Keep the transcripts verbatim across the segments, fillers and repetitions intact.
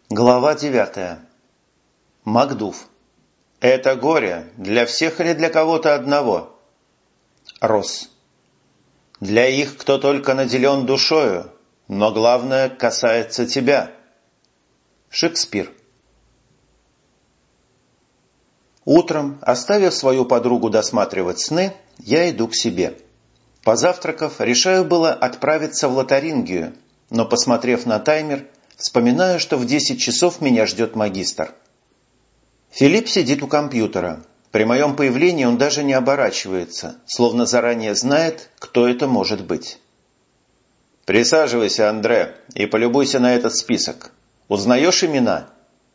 Глава девятая. Макдув. Это горе для всех или для кого-то одного? Росс. Для их, кто только наделен душою, но главное касается тебя. Шекспир. Утром, оставив свою подругу досматривать сны, я иду к себе. Позавтракав, решаю было отправиться в Лотарингию, но, посмотрев на таймер, вспоминаю, что в десять часов меня ждет магистр. Филипп сидит у компьютера. При моем появлении он даже не оборачивается, словно заранее знает, кто это может быть. «Присаживайся, Андре, и полюбуйся на этот список. Узнаешь имена?»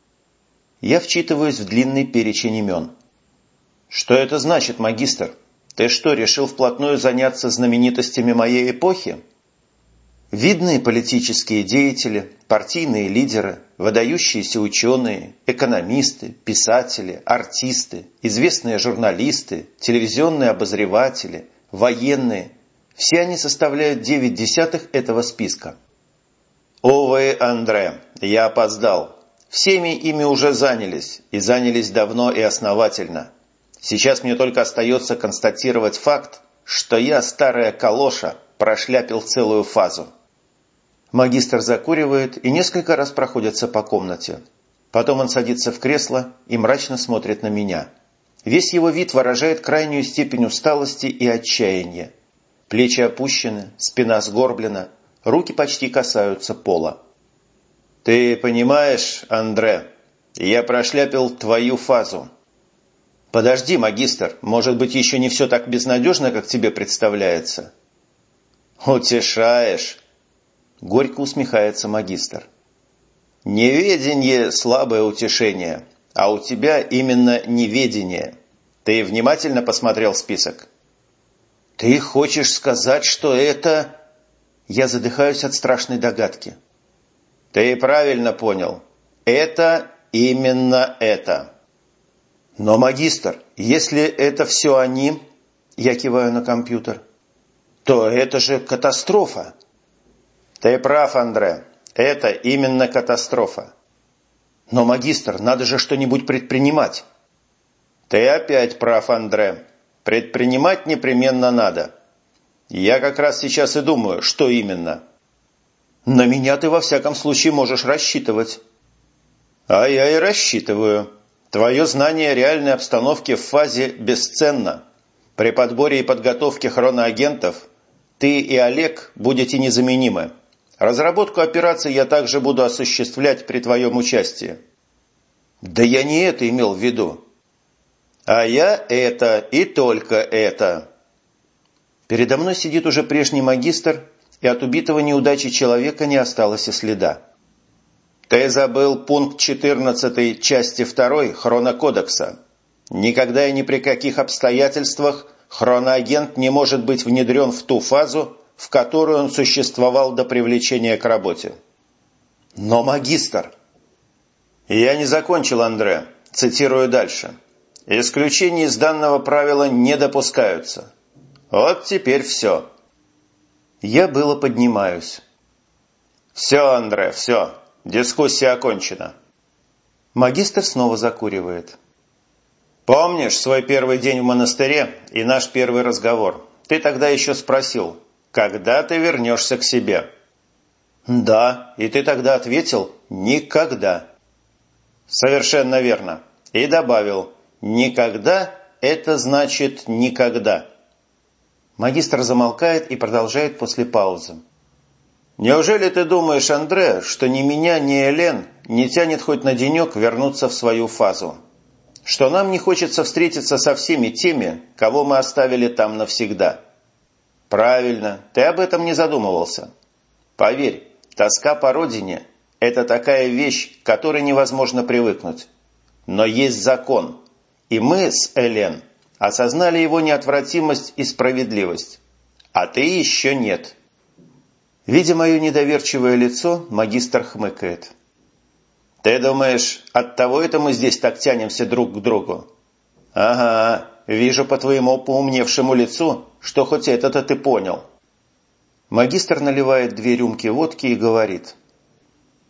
Я вчитываюсь в длинный перечень имен. «Что это значит, магистр? Ты что, решил вплотную заняться знаменитостями моей эпохи?» Видные политические деятели, партийные лидеры, выдающиеся ученые, экономисты, писатели, артисты, известные журналисты, телевизионные обозреватели, военные – все они составляют девять десятых этого списка. Увы, Андре, я опоздал. Всеми ими уже занялись, и занялись давно и основательно. Сейчас мне только остается констатировать факт, что я, старая калоша, прошляпил целую фазу. Магистр закуривает и несколько раз проходится по комнате. Потом он садится в кресло и мрачно смотрит на меня. Весь его вид выражает крайнюю степень усталости и отчаяния. Плечи опущены, спина сгорблена, руки почти касаются пола. «Ты понимаешь, Андре, я прошляпил твою фазу». «Подожди, магистр, может быть, еще не все так безнадежно, как тебе представляется?» «Утешаешь». Горько усмехается магистр. «Неведение – слабое утешение, а у тебя именно неведение. Ты внимательно посмотрел список?» «Ты хочешь сказать, что это...» Я задыхаюсь от страшной догадки. «Ты правильно понял. Это именно это». «Но, магистр, если это все они...» Я киваю на компьютер. «То это же катастрофа». «Ты прав, Андре. Это именно катастрофа». «Но, магистр, надо же что-нибудь предпринимать». «Ты опять прав, Андре. Предпринимать непременно надо. Я как раз сейчас и думаю, что именно». «На меня ты во всяком случае можешь рассчитывать». «А я и рассчитываю. Твое знание реальной обстановки в фазе бесценно. При подборе и подготовке хроноагентов ты и Олег будете незаменимы. Разработку операций я также буду осуществлять при твоем участии». «Да я не это имел в виду». «А я это и только это». Передо мной сидит уже прежний магистр, и от убитого неудачи человека не осталось и следа. «Ты забыл пункт четырнадцатый части второй Хронокодекса. Никогда и ни при каких обстоятельствах хроноагент не может быть внедрен в ту фазу, в которой он существовал до привлечения к работе». «Но, магистр...» «Я не закончил, Андре. Цитирую дальше. Исключения из данного правила не допускаются. Вот теперь все». Я было поднимаюсь. «Все, Андре, все. Дискуссия окончена». Магистр снова закуривает. «Помнишь свой первый день в монастыре и наш первый разговор? Ты тогда еще спросил, когда ты вернешься к себе?» «Да, и ты тогда ответил «никогда». «Совершенно верно. И добавил, никогда – это значит никогда». Магистр замолкает и продолжает после паузы. «Неужели ты думаешь, Андре, что ни меня, ни Элен не тянет хоть на денек вернуться в свою фазу? Что нам не хочется встретиться со всеми теми, кого мы оставили там навсегда?» «Правильно, ты об этом не задумывался. Поверь, тоска по родине – это такая вещь, к которой невозможно привыкнуть. Но есть закон, и мы с Элен осознали его неотвратимость и справедливость. А ты еще нет». Видя мое недоверчивое лицо, магистр хмыкает. «Ты думаешь, оттого это мы здесь так тянемся друг к другу?» «Ага, вижу по твоему поумневшему лицу, что хоть это-то ты понял». Магистр наливает две рюмки водки и говорит.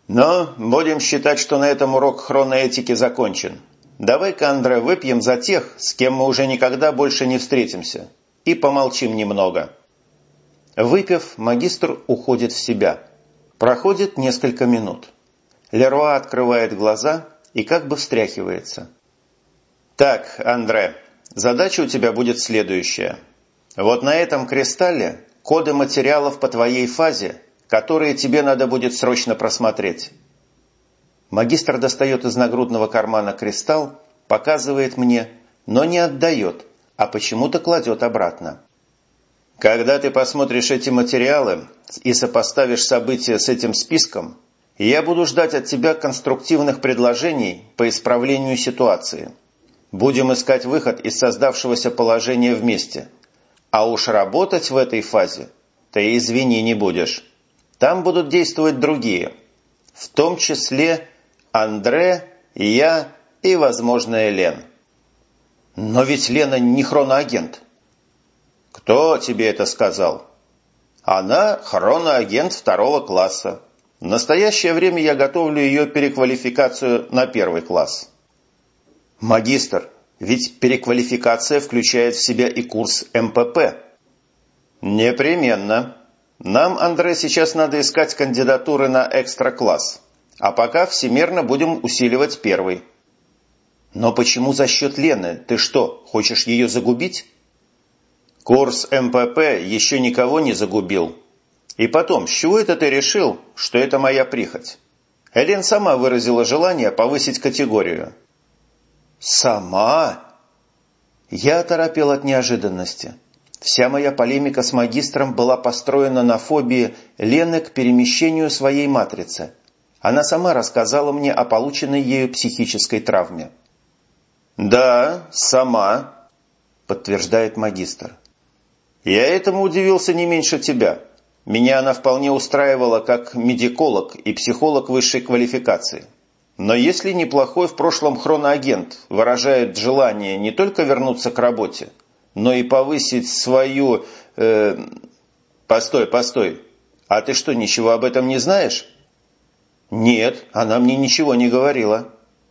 Но будем считать, что на этом урок хроноэтики закончен. Давай-ка, Андре, выпьем за тех, с кем мы уже никогда больше не встретимся, и помолчим немного». Выпив, магистр уходит в себя. Проходит несколько минут. Леруа открывает глаза и как бы встряхивается. «Так, Андре, задача у тебя будет следующая. Вот на этом кристалле коды материалов по твоей фазе, которые тебе надо будет срочно просмотреть». Магистр достает из нагрудного кармана кристалл, показывает мне, но не отдает, а почему-то кладет обратно. «Когда ты посмотришь эти материалы и сопоставишь события с этим списком, я буду ждать от тебя конструктивных предложений по исправлению ситуации. Будем искать выход из создавшегося положения вместе. А уж работать в этой фазе ты, извини, не будешь. Там будут действовать другие, в том числе Андре, я и, возможно, Элен». «Но ведь Лена не хроноагент». «Кто тебе это сказал?» «Она хроноагент второго класса. В настоящее время я готовлю ее переквалификацию на первый класс». «Магистр, ведь переквалификация включает в себя и курс эм пэ пэ». «Непременно. Нам, Андре, сейчас надо искать кандидатуры на экстра-класс, а пока всемерно будем усиливать первый». «Но почему за счет Лены? Ты что, хочешь ее загубить?» «Курс эм пэ пэ еще никого не загубил. И потом, с чего это ты решил, что это моя прихоть? Элен сама выразила желание повысить категорию». «Сама?» Я оторопел от неожиданности. Вся моя полемика с магистром была построена на фобии Лены к перемещению своей матрицы. Она сама рассказала мне о полученной ею психической травме. «Да, сама», – подтверждает магистр. «Я этому удивился не меньше тебя. Меня она вполне устраивала как медиколог и психолог высшей квалификации. Но если неплохой в прошлом хроноагент выражает желание не только вернуться к работе, но и повысить свою... Э... Постой, постой. А ты что, ничего об этом не знаешь?» «Нет, она мне ничего не говорила».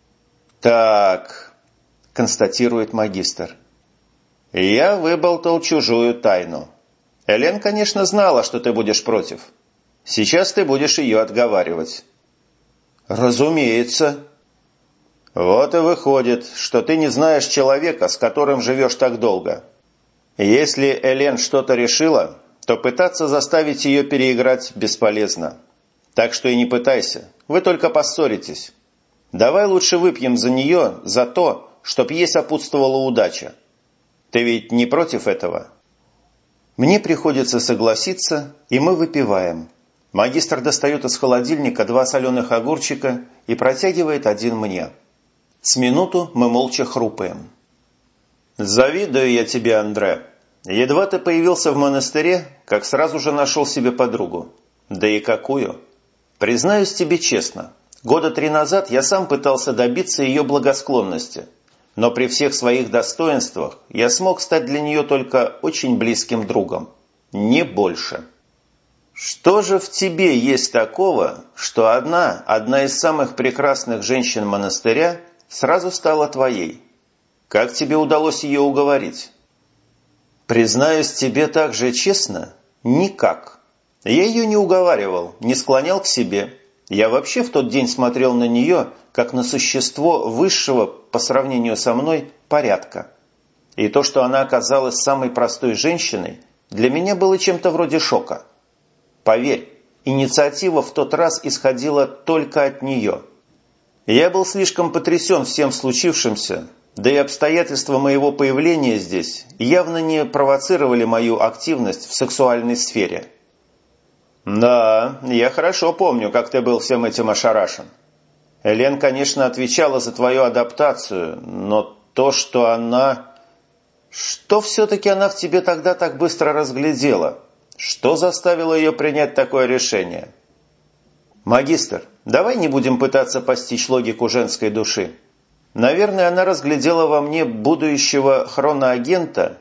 «Так», – констатирует магистр. «Я выболтал чужую тайну. Элен, конечно, знала, что ты будешь против. Сейчас ты будешь ее отговаривать». «Разумеется». «Вот и выходит, что ты не знаешь человека, с которым живешь так долго. Если Элен что-то решила, то пытаться заставить ее переиграть бесполезно. Так что и не пытайся, вы только поссоритесь. Давай лучше выпьем за нее, за то, чтоб ей сопутствовала удача. Ты ведь не против этого?» Мне приходится согласиться, и мы выпиваем. Магистр достает из холодильника два соленых огурчика и протягивает один мне. С минуту мы молча хрупаем. «Завидую я тебе, Андре. Едва ты появился в монастыре, как сразу же нашел себе подругу. Да и какую! Признаюсь тебе честно, года три назад я сам пытался добиться ее благосклонности, но при всех своих достоинствах я смог стать для нее только очень близким другом. Не больше. Что же в тебе есть такого, что одна, одна из самых прекрасных женщин монастыря сразу стала твоей? Как тебе удалось ее уговорить?» «Признаюсь тебе так же честно, никак. Я ее не уговаривал, не склонял к себе. Я вообще в тот день смотрел на нее, как на существо высшего, по сравнению со мной, порядка. И то, что она оказалась самой простой женщиной, для меня было чем-то вроде шока. Поверь, инициатива в тот раз исходила только от нее. Я был слишком потрясен всем случившимся, да и обстоятельства моего появления здесь явно не провоцировали мою активность в сексуальной сфере». «Да, я хорошо помню, как ты был всем этим ошарашен. Элен, конечно, отвечала за твою адаптацию, но то, что она... Что все-таки она в тебе тогда так быстро разглядела? Что заставило ее принять такое решение?» «Магистр, давай не будем пытаться постичь логику женской души. Наверное, она разглядела во мне будущего хроноагента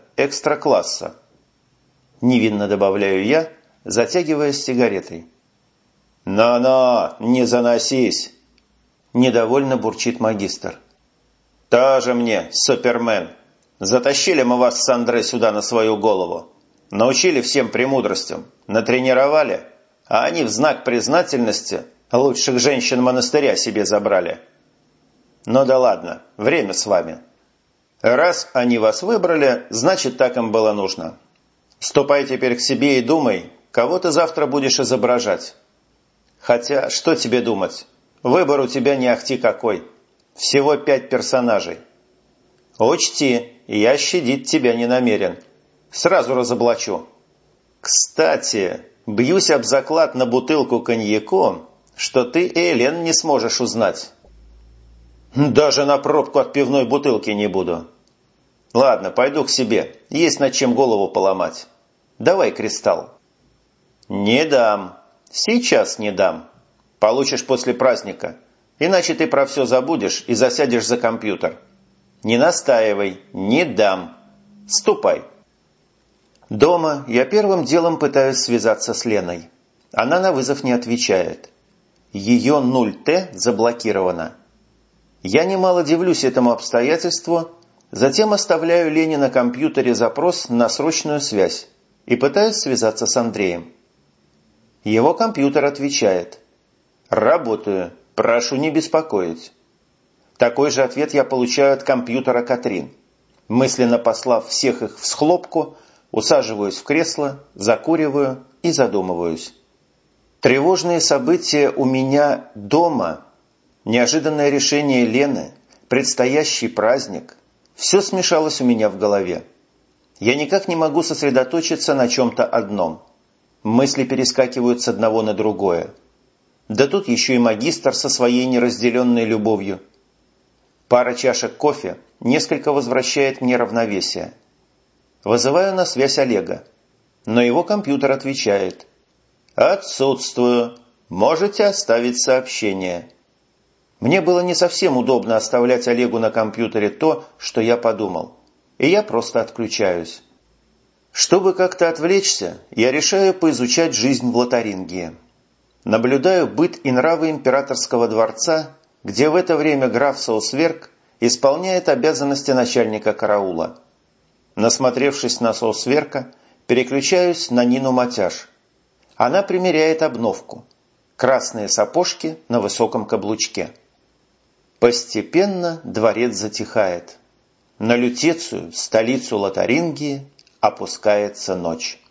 экстра-класса». Невинно добавляю я, затягиваясь сигаретой. «Но-но, не заносись!» – недовольно бурчит магистр. «Тоже мне, супермен! Затащили мы вас с Андре сюда на свою голову. Научили всем премудростям, натренировали, а они в знак признательности лучших женщин монастыря себе забрали. Ну да ладно, время с вами. Раз они вас выбрали, значит, так им было нужно. Ступай теперь к себе и думай, кого ты завтра будешь изображать. Хотя, что тебе думать? Выбор у тебя не ахти какой. Всего пять персонажей. Учти, я щадить тебя не намерен. Сразу разоблачу. Кстати, бьюсь об заклад на бутылку коньяку, что ты Элен не сможешь узнать. Даже на пробку от пивной бутылки не буду. Ладно, пойду к себе. Есть над чем голову поломать. Давай кристалл. Не дам. Сейчас не дам. Получишь после праздника. Иначе ты про все забудешь и засядешь за компьютер. Не настаивай. Не дам. Ступай. Дома я первым делом пытаюсь связаться с Леной. Она на вызов не отвечает. Ее нуль тэ заблокировано. Я немало дивлюсь этому обстоятельству, затем оставляю Лене на компьютере запрос на срочную связь и пытаюсь связаться с Андреем. Его компьютер отвечает: «Работаю, прошу не беспокоить». Такой же ответ я получаю от компьютера Катрин. Мысленно послав всех их в схлопку, усаживаюсь в кресло, закуриваю и задумываюсь. Тревожные события у меня дома, неожиданное решение Лены, предстоящий праздник – все смешалось у меня в голове. Я никак не могу сосредоточиться на чем-то одном. Мысли перескакивают с одного на другое. Да тут еще и магистр со своей неразделенной любовью. Пара чашек кофе несколько возвращает мне равновесие. Вызываю на связь Олега, но его компьютер отвечает: «Отсутствую. Можете оставить сообщение». Мне было не совсем удобно оставлять Олегу на компьютере то, что я подумал, и я просто отключаюсь. Чтобы как-то отвлечься, я решаю поизучать жизнь в Лотарингии. Наблюдаю быт и нравы императорского дворца, где в это время граф Соусверк исполняет обязанности начальника караула. Насмотревшись на Соусверка, переключаюсь на Нину Матяш. Она примеряет обновку. Красные сапожки на высоком каблучке. Постепенно дворец затихает. На Лютецию, столицу Лотарингии, опускается ночь.